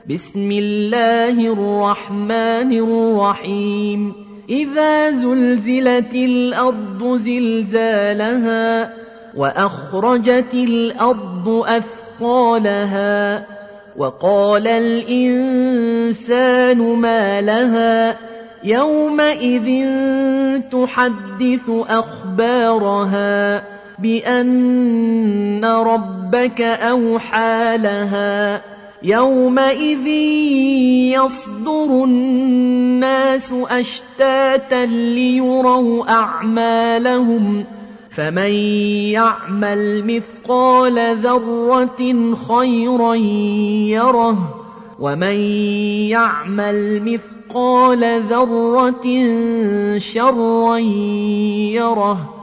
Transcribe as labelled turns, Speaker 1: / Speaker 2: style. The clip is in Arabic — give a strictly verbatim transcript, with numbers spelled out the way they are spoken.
Speaker 1: بسم الله الرحمن الرحيم إذا زلزلت الأرض زلزالها وأخرجت الأرض أثقالها وقال الإنسان ما لها يومئذ تحدث أخبارها بأن ربك أوحى لها يومئذ يصدر الناس أشتاتا ليروا أعمالهم فمن يعمل مثقال ذرة خيرا يره ومن يعمل مثقال ذرة شرا يره